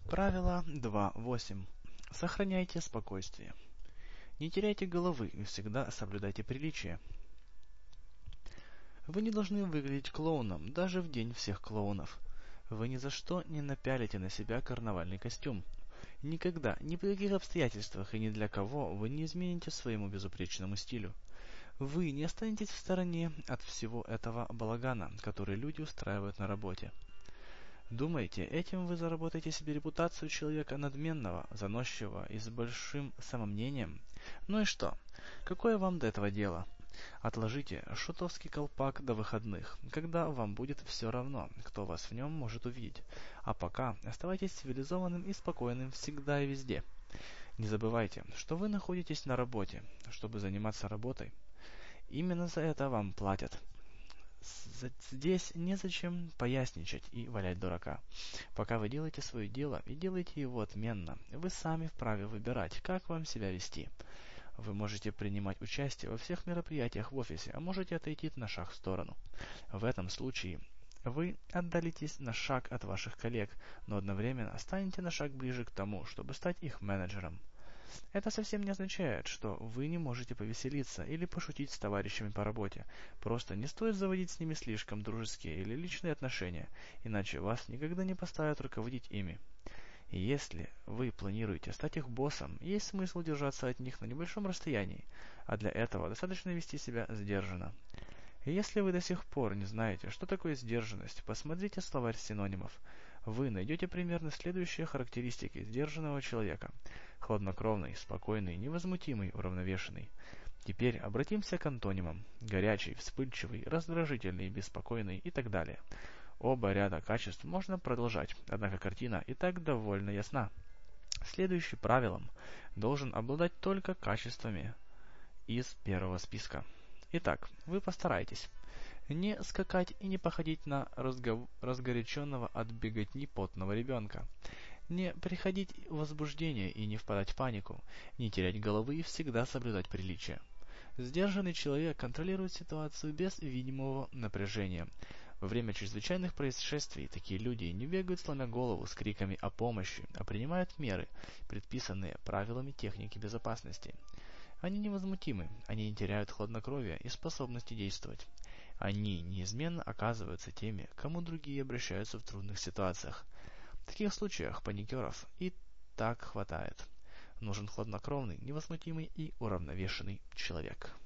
Правило 2.8. Сохраняйте спокойствие. Не теряйте головы и всегда соблюдайте приличие. Вы не должны выглядеть клоуном даже в день всех клоунов. Вы ни за что не напялите на себя карнавальный костюм. Никогда, ни при каких обстоятельствах и ни для кого вы не измените своему безупречному стилю. Вы не останетесь в стороне от всего этого балагана, который люди устраивают на работе. Думаете, этим вы заработаете себе репутацию человека надменного, заносчивого и с большим самомнением? Ну и что? Какое вам до этого дело? Отложите шутовский колпак до выходных, когда вам будет все равно, кто вас в нем может увидеть. А пока оставайтесь цивилизованным и спокойным всегда и везде. Не забывайте, что вы находитесь на работе, чтобы заниматься работой. Именно за это вам платят. Здесь незачем поясничать и валять дурака. Пока вы делаете свое дело и делаете его отменно, вы сами вправе выбирать, как вам себя вести. Вы можете принимать участие во всех мероприятиях в офисе, а можете отойти на шаг в сторону. В этом случае вы отдалитесь на шаг от ваших коллег, но одновременно станете на шаг ближе к тому, чтобы стать их менеджером. Это совсем не означает, что вы не можете повеселиться или пошутить с товарищами по работе. Просто не стоит заводить с ними слишком дружеские или личные отношения, иначе вас никогда не поставят руководить ими. И если вы планируете стать их боссом, есть смысл держаться от них на небольшом расстоянии, а для этого достаточно вести себя сдержанно. И если вы до сих пор не знаете, что такое сдержанность, посмотрите словарь синонимов. Вы найдете примерно следующие характеристики сдержанного человека: хладнокровный, спокойный, невозмутимый, уравновешенный. Теперь обратимся к антонимам: горячий, вспыльчивый, раздражительный, беспокойный и так далее. Оба ряда качеств можно продолжать, однако картина и так довольно ясна. Следующий правилом должен обладать только качествами из первого списка. Итак, вы постарайтесь не скакать и не походить на разгоряченного от беготни потного ребенка, не приходить в возбуждение и не впадать в панику, не терять головы и всегда соблюдать приличие. Сдержанный человек контролирует ситуацию без видимого напряжения. Во время чрезвычайных происшествий такие люди не бегают сломя голову с криками о помощи, а принимают меры, предписанные правилами техники безопасности. Они невозмутимы, они не теряют хладнокровия и способности действовать. Они неизменно оказываются теми, к кому другие обращаются в трудных ситуациях. В таких случаях паникеров и так хватает. Нужен хладнокровный, невозмутимый и уравновешенный человек.